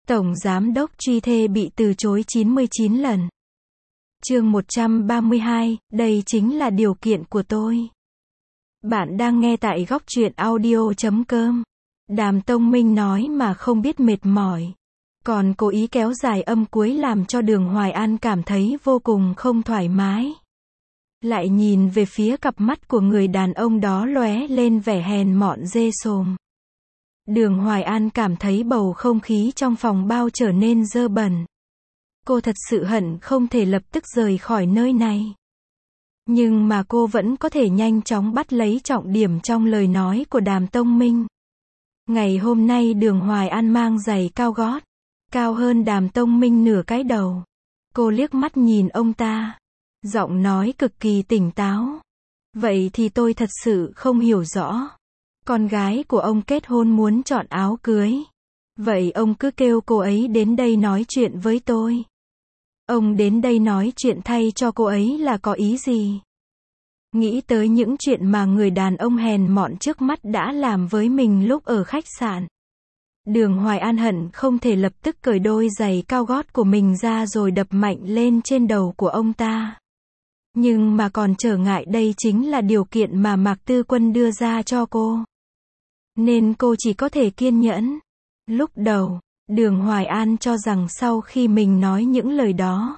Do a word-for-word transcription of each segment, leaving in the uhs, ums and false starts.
Tổng Giám đốc truy thê bị từ chối chín mươi chín lần. Chương một trăm ba mươi hai, đây chính là điều kiện của tôi. Bạn đang nghe tại góc truyện audio chấm com. Đàm Tông Minh nói mà không biết mệt mỏi. Còn cố ý kéo dài âm cuối làm cho Đường Hoài An cảm thấy vô cùng không thoải mái. Lại nhìn về phía cặp mắt của người đàn ông đó lóe lên vẻ hèn mọn ghê sồm. Đường Hoài An cảm thấy bầu không khí trong phòng bao trở nên dơ bẩn. Cô thật sự hận không thể lập tức rời khỏi nơi này. Nhưng mà cô vẫn có thể nhanh chóng bắt lấy trọng điểm trong lời nói của Đàm Tông Minh. Ngày hôm nay Đường Hoài An mang giày cao gót, cao hơn Đàm Tông Minh nửa cái đầu. Cô liếc mắt nhìn ông ta, giọng nói cực kỳ tỉnh táo. Vậy thì tôi thật sự không hiểu rõ. Con gái của ông kết hôn muốn chọn áo cưới. Vậy ông cứ kêu cô ấy đến đây nói chuyện với tôi. Ông đến đây nói chuyện thay cho cô ấy là có ý gì? Nghĩ tới những chuyện mà người đàn ông hèn mọn trước mắt đã làm với mình lúc ở khách sạn. Đường Hoài An hận không thể lập tức cởi đôi giày cao gót của mình ra rồi đập mạnh lên trên đầu của ông ta. Nhưng mà còn trở ngại đây chính là điều kiện mà Mạc Tư Quân đưa ra cho cô. Nên cô chỉ có thể kiên nhẫn. Lúc đầu, Đường Hoài An cho rằng sau khi mình nói những lời đó,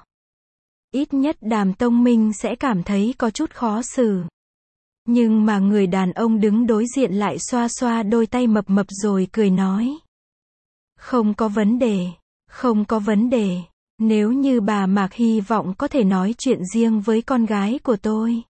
ít nhất Đàm Tông Minh sẽ cảm thấy có chút khó xử. Nhưng mà người đàn ông đứng đối diện lại xoa xoa đôi tay mập mập rồi cười nói. Không có vấn đề, không có vấn đề. Nếu như bà Mạc hy vọng có thể nói chuyện riêng với con gái của tôi,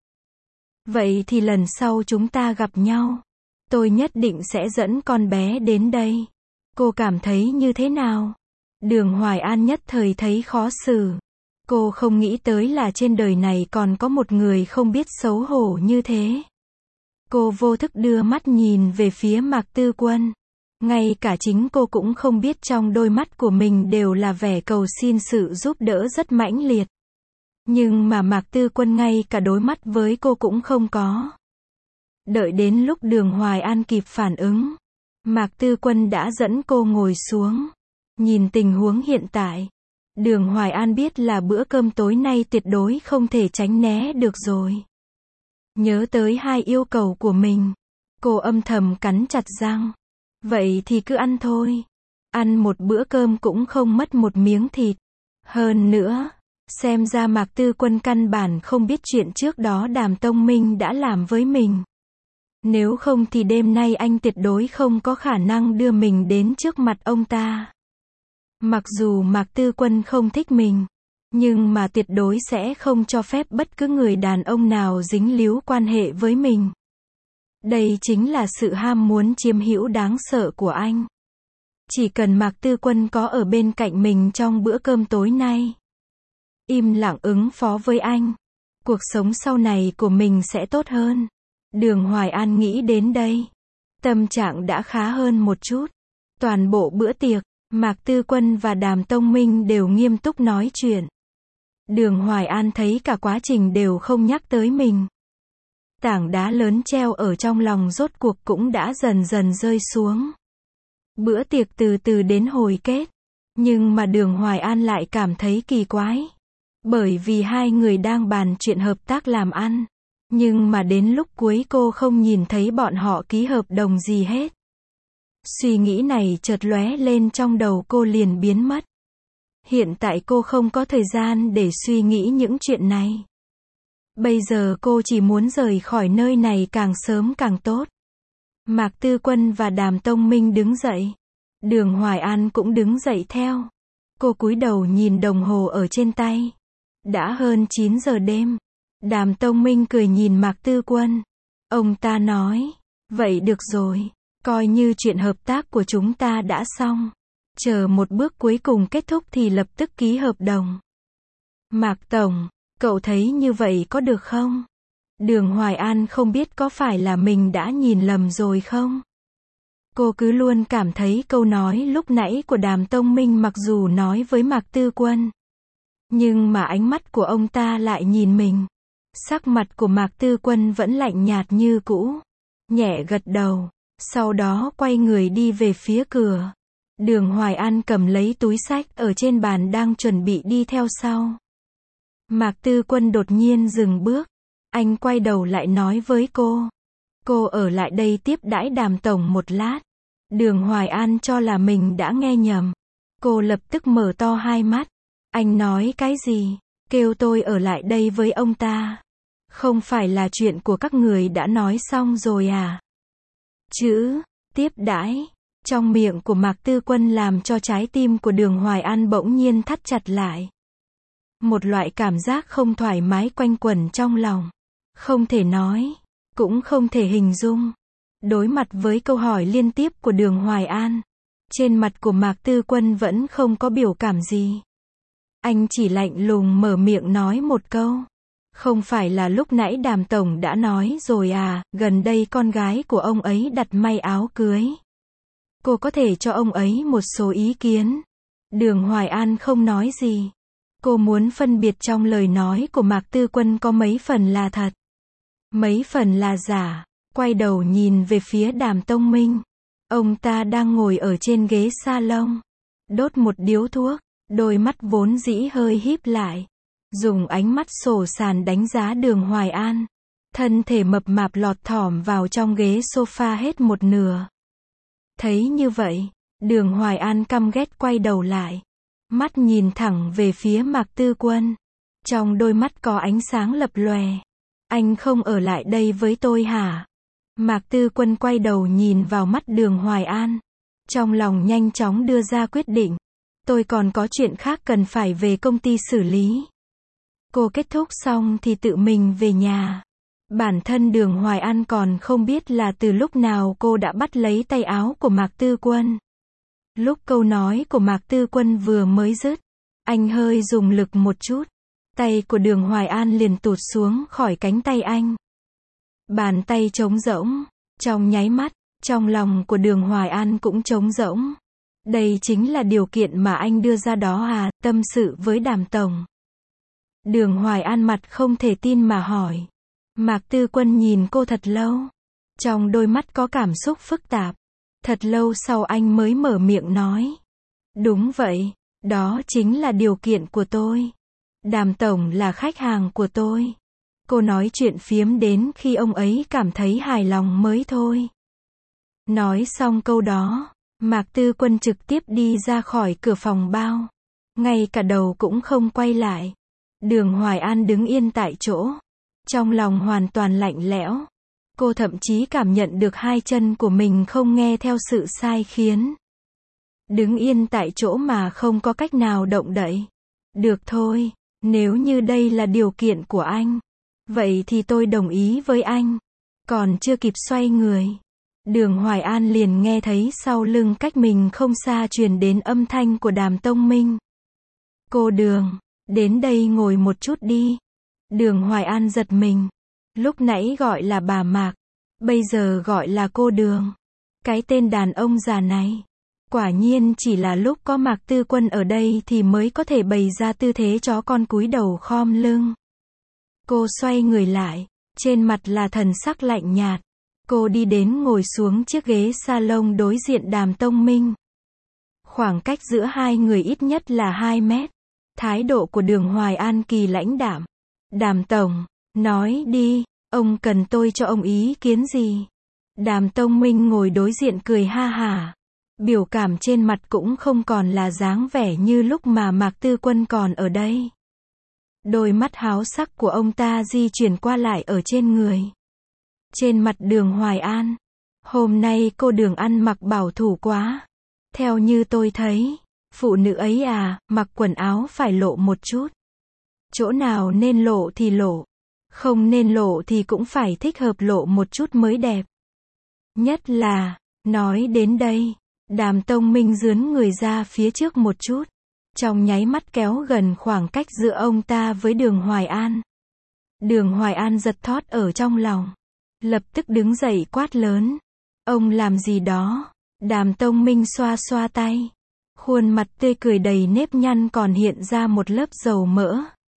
vậy thì lần sau chúng ta gặp nhau, tôi nhất định sẽ dẫn con bé đến đây. Cô cảm thấy như thế nào? Đường Hoài An nhất thời thấy khó xử. Cô không nghĩ tới là trên đời này còn có một người không biết xấu hổ như thế. Cô vô thức đưa mắt nhìn về phía Mạc Tư Quân. Ngay cả chính cô cũng không biết trong đôi mắt của mình đều là vẻ cầu xin sự giúp đỡ rất mãnh liệt. Nhưng mà Mạc Tư Quân ngay cả đối mắt với cô cũng không có. Đợi đến lúc Đường Hoài An kịp phản ứng, Mạc Tư Quân đã dẫn cô ngồi xuống. Nhìn tình huống hiện tại, Đường Hoài An biết là bữa cơm tối nay tuyệt đối không thể tránh né được rồi. Nhớ tới hai yêu cầu của mình, cô âm thầm cắn chặt răng. Vậy thì cứ ăn thôi. Ăn một bữa cơm cũng không mất một miếng thịt. Hơn nữa, xem ra Mạc Tư Quân căn bản không biết chuyện trước đó Đàm Tông Minh đã làm với mình. Nếu không thì đêm nay anh tuyệt đối không có khả năng đưa mình đến trước mặt ông ta. Mặc dù Mạc Tư Quân không thích mình, nhưng mà tuyệt đối sẽ không cho phép bất cứ người đàn ông nào dính líu quan hệ với mình. Đây chính là sự ham muốn chiếm hữu đáng sợ của anh. Chỉ cần Mạc Tư Quân có ở bên cạnh mình trong bữa cơm tối nay, im lặng ứng phó với anh, cuộc sống sau này của mình sẽ tốt hơn. Đường Hoài An nghĩ đến đây, tâm trạng đã khá hơn một chút. Toàn bộ bữa tiệc, Mạc Tư Quân và Đàm Tông Minh đều nghiêm túc nói chuyện. Đường Hoài An thấy cả quá trình đều không nhắc tới mình. Tảng đá lớn treo ở trong lòng rốt cuộc cũng đã dần dần rơi xuống. Bữa tiệc từ từ đến hồi kết. Nhưng mà Đường Hoài An lại cảm thấy kỳ quái. Bởi vì hai người đang bàn chuyện hợp tác làm ăn. Nhưng mà đến lúc cuối cô không nhìn thấy bọn họ ký hợp đồng gì hết. Suy nghĩ này chợt lóe lên trong đầu cô liền biến mất. Hiện tại cô không có thời gian để suy nghĩ những chuyện này. Bây giờ cô chỉ muốn rời khỏi nơi này càng sớm càng tốt. Mạc Tư Quân và Đàm Tông Minh đứng dậy. Đường Hoài An cũng đứng dậy theo. Cô cúi đầu nhìn đồng hồ ở trên tay. Đã hơn chín giờ đêm. Đàm Tông Minh cười nhìn Mạc Tư Quân. Ông ta nói, vậy được rồi, coi như chuyện hợp tác của chúng ta đã xong. Chờ một bước cuối cùng kết thúc thì lập tức ký hợp đồng. Mạc Tổng, cậu thấy như vậy có được không? Đường Hoài An không biết có phải là mình đã nhìn lầm rồi không? Cô cứ luôn cảm thấy câu nói lúc nãy của Đàm Tông Minh mặc dù nói với Mạc Tư Quân, nhưng mà ánh mắt của ông ta lại nhìn mình. Sắc mặt của Mạc Tư Quân vẫn lạnh nhạt như cũ. Nhẹ gật đầu, sau đó quay người đi về phía cửa. Đường Hoài An cầm lấy túi xách ở trên bàn đang chuẩn bị đi theo sau. Mạc Tư Quân đột nhiên dừng bước. Anh quay đầu lại nói với cô. Cô ở lại đây tiếp đãi Đàm tổng một lát. Đường Hoài An cho là mình đã nghe nhầm. Cô lập tức mở to hai mắt. Anh nói cái gì? Kêu tôi ở lại đây với ông ta. Không phải là chuyện của các người đã nói xong rồi à? Chữ, tiếp đãi, trong miệng của Mạc Tư Quân làm cho trái tim của Đường Hoài An bỗng nhiên thắt chặt lại. Một loại cảm giác không thoải mái quanh quẩn trong lòng. Không thể nói, cũng không thể hình dung. Đối mặt với câu hỏi liên tiếp của Đường Hoài An, trên mặt của Mạc Tư Quân vẫn không có biểu cảm gì. Anh chỉ lạnh lùng mở miệng nói một câu. Không phải là lúc nãy Đàm tổng đã nói rồi à, gần đây con gái của ông ấy đặt may áo cưới. Cô có thể cho ông ấy một số ý kiến. Đường Hoài An không nói gì. Cô muốn phân biệt trong lời nói của Mạc Tư Quân có mấy phần là thật, mấy phần là giả. Quay đầu nhìn về phía Đàm Tông Minh. Ông ta đang ngồi ở trên ghế salon, đốt một điếu thuốc, đôi mắt vốn dĩ hơi híp lại, dùng ánh mắt sổ sàn đánh giá Đường Hoài An. Thân thể mập mạp lọt thỏm vào trong ghế sofa hết một nửa. Thấy như vậy, Đường Hoài An căm ghét quay đầu lại, mắt nhìn thẳng về phía Mạc Tư Quân. Trong đôi mắt có ánh sáng lập lòe. Anh không ở lại đây với tôi hả? Mạc Tư Quân quay đầu nhìn vào mắt Đường Hoài An. Trong lòng nhanh chóng đưa ra quyết định. Tôi còn có chuyện khác cần phải về công ty xử lý. Cô kết thúc xong thì tự mình về nhà. Bản thân Đường Hoài An còn không biết là từ lúc nào cô đã bắt lấy tay áo của Mạc Tư Quân. Lúc câu nói của Mạc Tư Quân vừa mới dứt, anh hơi dùng lực một chút. Tay của Đường Hoài An liền tụt xuống khỏi cánh tay anh. Bàn tay trống rỗng. Trong nháy mắt, trong lòng của Đường Hoài An cũng trống rỗng. Đây chính là điều kiện mà anh đưa ra đó à, tâm sự với Đàm tổng. Đường Hoài An mặt không thể tin mà hỏi. Mạc Tư Quân nhìn cô thật lâu. Trong đôi mắt có cảm xúc phức tạp. Thật lâu sau anh mới mở miệng nói. Đúng vậy, đó chính là điều kiện của tôi. Đàm tổng là khách hàng của tôi. Cô nói chuyện phiếm đến khi ông ấy cảm thấy hài lòng mới thôi. Nói xong câu đó, Mạc Tư Quân trực tiếp đi ra khỏi cửa phòng bao. Ngay cả đầu cũng không quay lại. Đường Hoài An đứng yên tại chỗ. Trong lòng hoàn toàn lạnh lẽo. Cô thậm chí cảm nhận được hai chân của mình không nghe theo sự sai khiến. Đứng yên tại chỗ mà không có cách nào động đậy. Được thôi, nếu như đây là điều kiện của anh, vậy thì tôi đồng ý với anh. Còn chưa kịp xoay người, Đường Hoài An liền nghe thấy sau lưng cách mình không xa truyền đến âm thanh của Đàm Tông Minh. Cô Đường, đến đây ngồi một chút đi. Đường Hoài An giật mình. Lúc nãy gọi là bà Mạc, bây giờ gọi là cô Đường. Cái tên đàn ông già này. Quả nhiên chỉ là lúc có Mạc Tư Quân ở đây thì mới có thể bày ra tư thế chó con cúi đầu khom lưng. Cô xoay người lại, trên mặt là thần sắc lạnh nhạt. Cô đi đến ngồi xuống chiếc ghế salon đối diện Đàm Tông Minh. Khoảng cách giữa hai người ít nhất là hai mét. Thái độ của Đường Hoài An kỳ lãnh đạm. Đàm tổng, nói đi, ông cần tôi cho ông ý kiến gì? Đàm Tông Minh ngồi đối diện cười ha hả. Biểu cảm trên mặt cũng không còn là dáng vẻ như lúc mà Mạc Tư Quân còn ở đây. Đôi mắt háo sắc của ông ta di chuyển qua lại ở trên người. Trên mặt Đường Hoài An. Hôm nay cô Đường ăn mặc bảo thủ quá. Theo như tôi thấy, phụ nữ ấy à, mặc quần áo phải lộ một chút. Chỗ nào nên lộ thì lộ. Không nên lộ thì cũng phải thích hợp lộ một chút mới đẹp. Nhất là, nói đến đây, Đàm Tông Minh dướn người ra phía trước một chút. Trong nháy mắt kéo gần khoảng cách giữa ông ta với Đường Hoài An. Đường Hoài An giật thót ở trong lòng. Lập tức đứng dậy quát lớn. Ông làm gì đó? Đàm Tông Minh xoa xoa tay. Khuôn mặt tươi cười đầy nếp nhăn còn hiện ra một lớp dầu mỡ.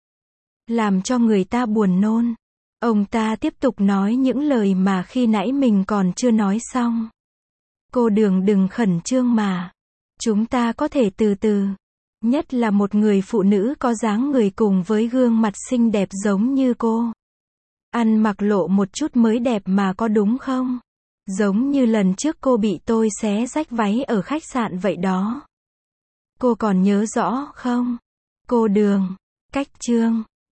Làm cho người ta buồn nôn. Ông ta tiếp tục nói những lời mà khi nãy mình còn chưa nói xong. Cô Đường đừng khẩn trương mà. Chúng ta có thể từ từ. Nhất là một người phụ nữ có dáng người cùng với gương mặt xinh đẹp giống như cô. Ăn mặc lộ một chút mới đẹp mà, có đúng không? Giống như lần trước cô bị tôi xé rách váy ở khách sạn vậy đó. Cô còn nhớ rõ không? Cô Đường. Cách chương